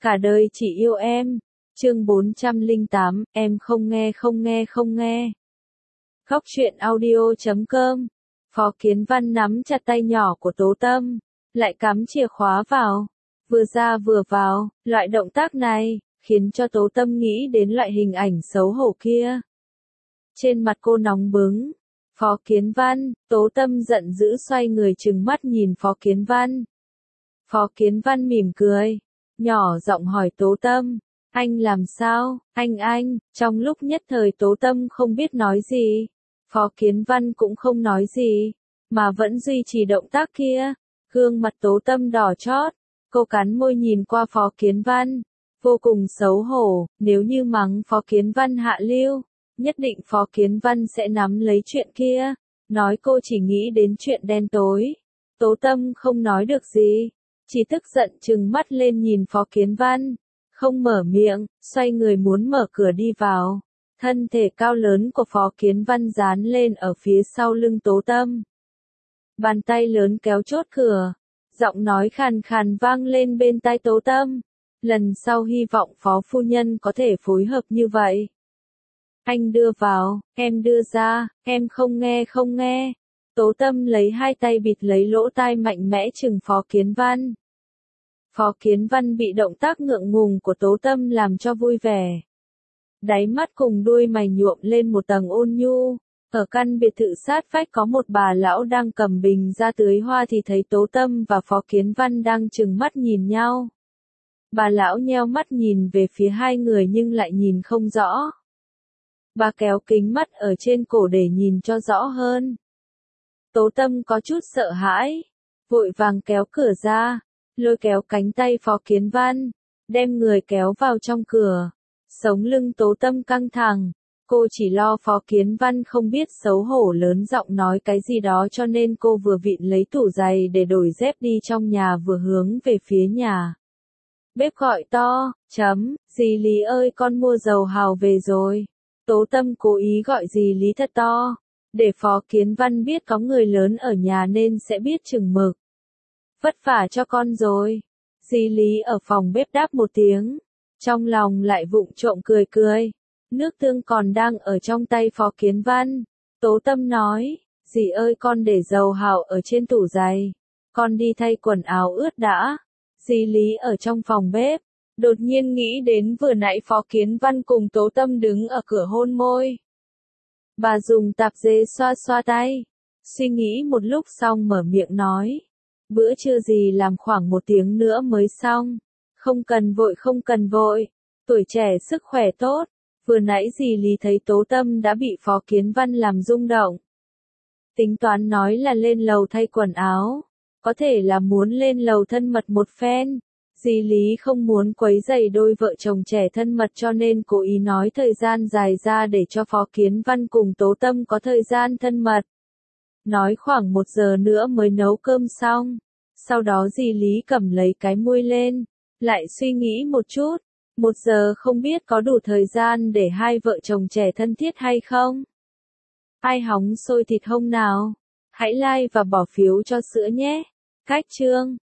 Cả đời chỉ yêu em. Chương 408, em không nghe. Khóc chuyện audio.com. Phó Kiến Văn nắm chặt tay nhỏ của Tố Tâm, lại cắm chìa khóa vào, vừa ra vừa vào, loại động tác này, khiến cho Tố Tâm nghĩ đến loại hình ảnh xấu hổ kia. Trên mặt cô nóng bừng. Phó Kiến Văn, Tố Tâm giận dữ xoay người trừng mắt nhìn Phó Kiến Văn. Phó Kiến Văn mỉm cười, nhỏ giọng hỏi Tố Tâm, anh làm sao, anh, trong lúc nhất thời Tố Tâm không biết nói gì. Phó Kiến Văn cũng không nói gì, mà vẫn duy trì động tác kia. Gương mặt Tố Tâm đỏ chót, cô cắn môi nhìn qua Phó Kiến Văn, vô cùng xấu hổ, nếu như mắng Phó Kiến Văn hạ lưu, nhất định Phó Kiến Văn sẽ nắm lấy chuyện kia, nói cô chỉ nghĩ đến chuyện đen tối. Tố Tâm không nói được gì, chỉ tức giận trừng mắt lên nhìn Phó Kiến Văn, không mở miệng, xoay người muốn mở cửa đi vào. Thân thể cao lớn của Phó Kiến Văn dán lên ở phía sau lưng Tố Tâm. Bàn tay lớn kéo chốt cửa, giọng nói khàn khàn vang lên bên tai Tố Tâm. Lần sau hy vọng Phó phu nhân có thể phối hợp như vậy. Anh đưa vào, em đưa ra, em không nghe. Tố Tâm lấy hai tay bịt lấy lỗ tai mạnh mẽ chừng Phó Kiến Văn. Phó Kiến Văn bị động tác ngượng ngùng của Tố Tâm làm cho vui vẻ. Đáy mắt cùng đuôi mày nhuộm lên một tầng ôn nhu. Ở căn biệt thự sát vách có một bà lão đang cầm bình ra tưới hoa thì thấy Tố Tâm và Phó Kiến Văn đang trừng mắt nhìn nhau. Bà lão nheo mắt nhìn về phía hai người nhưng lại nhìn không rõ. Bà kéo kính mắt ở trên cổ để nhìn cho rõ hơn. Tố Tâm có chút sợ hãi, vội vàng kéo cửa ra, lôi kéo cánh tay Phó Kiến Văn, đem người kéo vào trong cửa. Sống lưng Tố Tâm căng thẳng, cô chỉ lo Phó Kiến Văn không biết xấu hổ lớn giọng nói cái gì đó cho nên cô vừa vịn lấy tủ giày để đổi dép đi trong nhà vừa hướng về phía nhà. Bếp gọi to, dì Lý ơi con mua dầu hào về rồi. Tố Tâm cố ý gọi dì Lý thật to, để Phó Kiến Văn biết có người lớn ở nhà nên sẽ biết chừng mực. Vất vả cho con rồi. Dì Lý ở phòng bếp đáp một tiếng, trong lòng lại vụng trộm cười. Nước tương còn đang ở trong tay Phó Kiến Văn. Tố Tâm nói, dì ơi con để dầu hào ở trên tủ giày, con đi thay quần áo ướt đã. Dì Lý ở trong phòng bếp, đột nhiên nghĩ đến vừa nãy Phó Kiến Văn cùng Tố Tâm đứng ở cửa hôn môi. Bà dùng tạp dề xoa tay, suy nghĩ một lúc xong mở miệng nói, bữa trưa dì làm khoảng 1 tiếng nữa mới xong. Không cần vội, tuổi trẻ sức khỏe tốt. Vừa nãy dì Lý thấy Tố Tâm đã bị Phó Kiến Văn làm rung động. Tính toán nói là lên lầu thay quần áo, có thể là muốn lên lầu thân mật một phen. Dì Lý không muốn quấy rầy đôi vợ chồng trẻ thân mật cho nên cố ý nói thời gian dài ra để cho Phó Kiến Văn cùng Tố Tâm có thời gian thân mật. Nói khoảng 1 giờ nữa mới nấu cơm xong. Sau đó dì Lý cầm lấy cái muôi lên, lại suy nghĩ một chút. 1 giờ không biết có đủ thời gian để hai vợ chồng trẻ thân thiết hay không? Ai hóng xôi thịt hôm nào? Hãy like và bỏ phiếu cho sữa nhé. Cách chương